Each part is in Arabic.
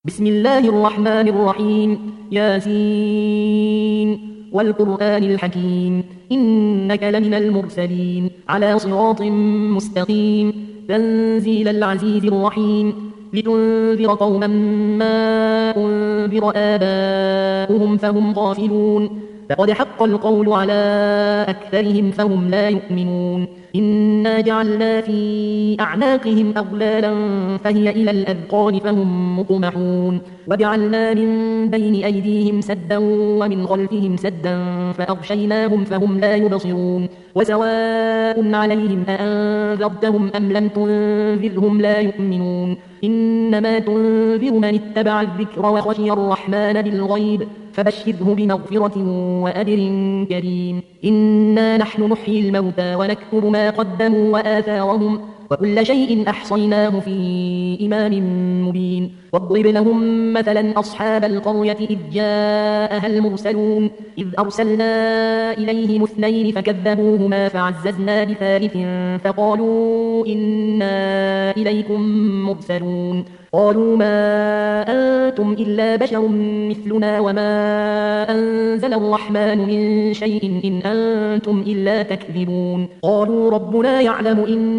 بسم الله الرحمن الرحيم ياسين والقرآن الحكيم إنك لمن المرسلين على صراط مستقيم تنزيل العزيز الرحيم لتنذر قوما ما أنذر آباؤهم فهم غافلون فقد حق القول على أكثرهم فهم لا يؤمنون إنا جعلنا في أعناقهم أغلالا فهي إلى الأذقان فهم مطمحون وجعلنا من بين أيديهم سدا ومن خلفهم سدا فأغشيناهم فهم لا يبصرون وسواء عليهم أأنذرتهم أم لم تنذرهم لا يؤمنون إنما تنذر من اتبع الذكر وخشي الرحمن بالغيب فبشره بمغفرة وأجر كريم إنا نحن نحيي الموتى ونكتب ما قدموا وآثارهم وكل شيء أحصيناه في إمام مبين واضرب لهم مثلا أصحاب القرية إذ جاءها المرسلون إذ أرسلنا إليهم اثنين فكذبوهما فعززنا بثالث فقالوا إنا إليكم مرسلون قالوا ما أنتم إلا بشر مثلنا وما أنزل الرحمن من شيء إن أنتم إلا تكذبون قالوا ربنا يعلم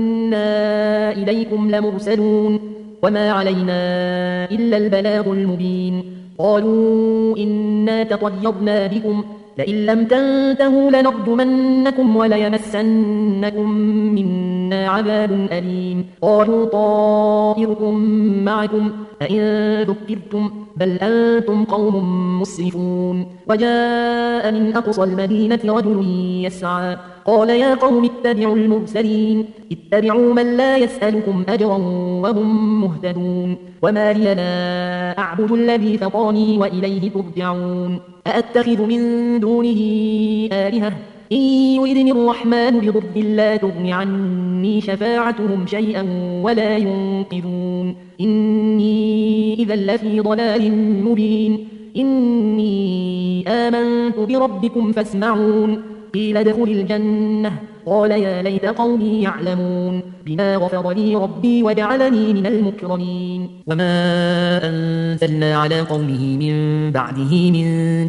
إنا إليكم لمرسلون وما علينا إلا البلاغ المبين قالوا إنا تطيرنا بكم لئن لم تنتهوا لنرجمنكم وليمسنكم منا عذاب أليم قالوا طائركم معكم أئن ذكرتم بل أنتم قوم مسرفون وجاء من أقصى المدينة رجل يسعى قال يا قوم اتبعوا المرسلين اتبعوا من لا يسألكم أجرا وهم مهتدون وما لي لا أعبد الذي فطرني وإليه ترجعون أأتخذ من دونه آلهة إن يردني الرحمن بضر لا تغن عني شفاعتهم شيئا ولا ينقذون إني إذا لفي ضلال مبين إني آمنت بربكم فاسمعون قيل ادخل الجنة قال يا ليت قومي يعلمون بما غفر لي ربي وجعلني من المكرمين وما أنزلنا على قومه من بعده من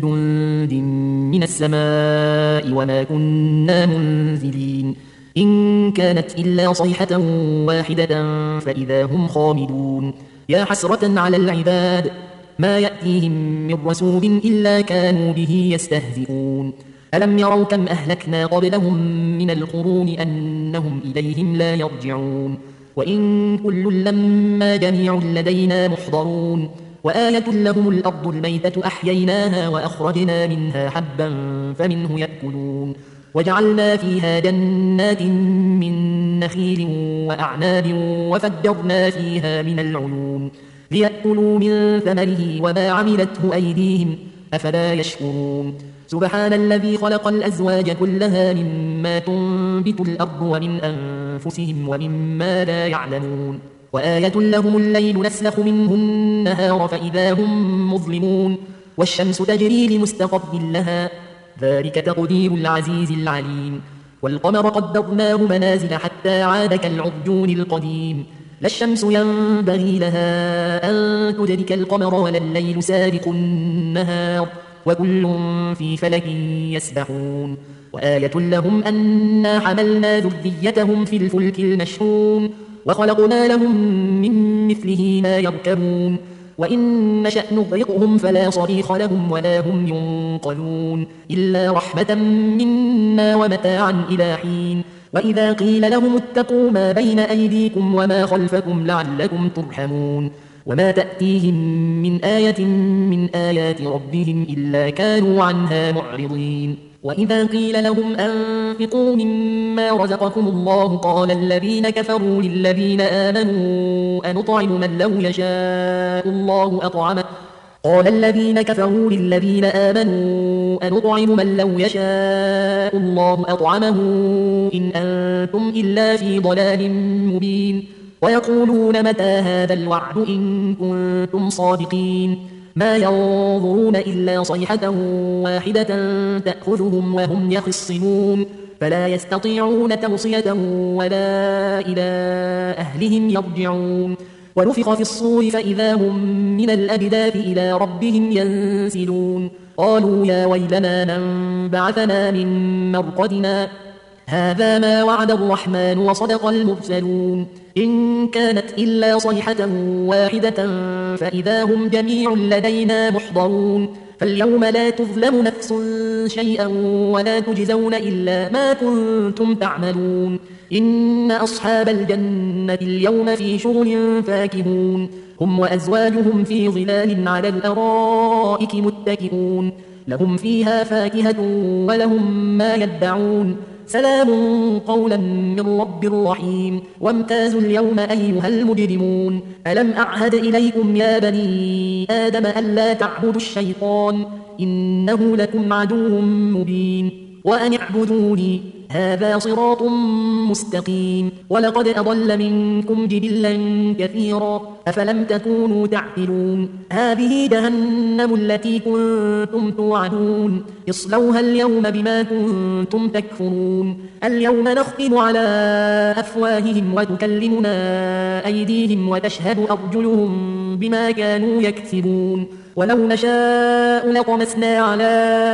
جند من السماء وما كنا منزلين إن كانت إلا صيحة واحدة فإذا هم خامدون يا حسرة على العباد ما يأتيهم من رسول إلا كانوا به يستهزئون ألم يروا كم أهلكنا قبلهم من القرون أنهم إليهم لا يرجعون وإن كل لما جميع لدينا محضرون وآية لهم الأرض الميتة أحييناها وأخرجنا منها حبا فمنه يأكلون وجعلنا فيها جنات من نخيل وأعناب وفجرنا فيها من العيون ليأكلوا من ثمره وما عملته أيديهم أفلا يشكرون سبحان الذي خلق الأزواج كلها مما تنبت الأرض ومن أنفسهم ومما لا يعلمون وآية لهم الليل نسلخ منه النهار فإذا هم مظلمون والشمس تجري لمستقر لها ذلك تقدير العزيز العليم والقمر قدرناه منازل حتى عاد كالعرجون القديم لا الشمس ينبغي لها أن تدرك القمر ولا الليل سابق النهار وكل في فلك يسبحون وآية لهم أنا حملنا ذريتهم في الفلك المشحون وخلقنا لهم من مثله ما يركبون وإن نشأ نغرقهم فلا صريخ لهم ولا هم ينقذون إلا رحمة منا ومتاعا إلى حين وإذا قيل لهم اتقوا ما بين أيديكم وما خلفكم لعلكم ترحمون وما تأتيهم من آية من آيات ربهم إلا كانوا عنها معرضين وإذا قيل لهم أنفقوا مما رزقكم الله قال الذين كفروا للذين آمنوا أنطعم من لو يشاء الله أطعمه قال الذين كفروا للذين آمنوا أنطعم من لو يشاء الله أطعمه إن أنتم إلا في ضلال مبين ويقولون متى هذا الوعد إن كنتم صادقين ما ينظرون إلا صيحة واحدة تأخذهم وهم يخصمون فلا يستطيعون توصية ولا إلى أهلهم يرجعون ونفخ في الصور فإذا هم من الأجداث إلى ربهم ينسلون قالوا يا ويلنا من بعثنا من مرقدنا هذا ما وعد الرحمن وصدق المرسلون إن كانت إلا صيحة واحدة فإذا هم جميع لدينا محضرون فاليوم لا تظلم نفس شيئا ولا تجزون إلا ما كنتم تعملون إن أصحاب الجنة اليوم في شغل فاكهون هم وأزواجهم في ظلال على الأرائك متكئون لهم فيها فاكهة ولهم ما يدعون سلام قولا من رب رحيم وامتازوا اليوم أيها المجرمون ألم أعهد إليكم يا بني آدم ألا تعبدوا الشيطان إنه لكم عدو مبين وأن اعبدوني هذا صراط مستقيم ولقد أضل منكم جبلا كثيرا أفلم تكونوا تعقلون هذه جهنم التي كنتم توعدون اصلوها اليوم بما كنتم تكفرون اليوم نختم على أفواههم وتكلمنا أيديهم وتشهد أرجلهم بما كانوا يكسبون ولو نشاء لطمسنا على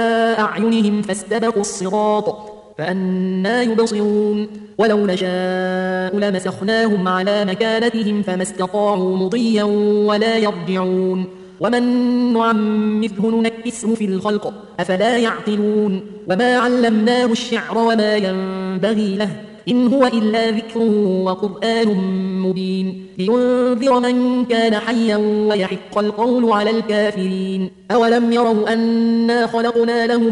أعينهم فاستبقوا الصراط فأنى يبصرون ولو نشاء لمسخناهم على مكانتهم فما استطاعوا مضيا ولا يرجعون ومن نعمره ننكسه في الخلق أفلا يعقلون وما علمناه الشعر وما ينبغي له إن هو إلا ذكر وقرآن مبين لينذر من كان حيا ويحق القول على الكافرين أولم يروا أنا خلقنا لهم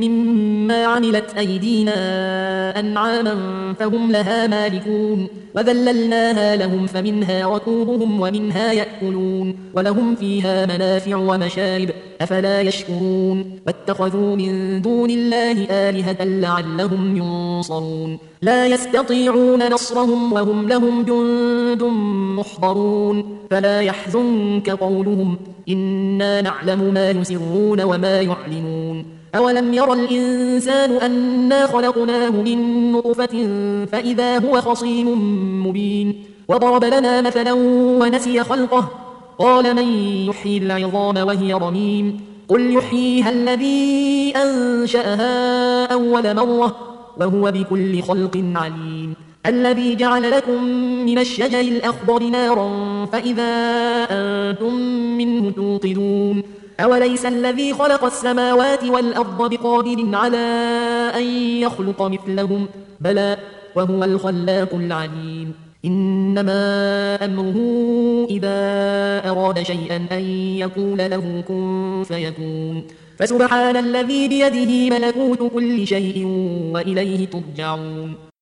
مما عملت أيدينا أنعاما فهم لها مالكون وذللناها لهم فمنها ركوبهم ومنها يأكلون ولهم فيها منافع ومشارب أفلا يشكرون واتخذوا من دون الله آلهة لعلهم ينصرون لا يستطيعون نصرهم وهم لهم جند محضرون فلا يحزنك قولهم إنا نعلم ما يسرون وما يعلنون أولم ير الإنسان أنا خلقناه من نطفة فإذا هو خصيم مبين وضرب لنا مثلا ونسي خلقه قال من يحيي العظام وهي رميم قل يحييها الذي أنشأها أول مرة وهو بكل خلق عليم الذي جعل لكم من الشجر الأخضر نارا فإذا أنتم منه توقدون أوليس الذي خلق السماوات والأرض بقادر على أن يخلق مثلهم بلى وهو الخلاق العليم إنما أمره إذا أراد شيئا أن يقول له كن فيكون فسبحان الذي بيده ملكوت كل شيء وإليه ترجعون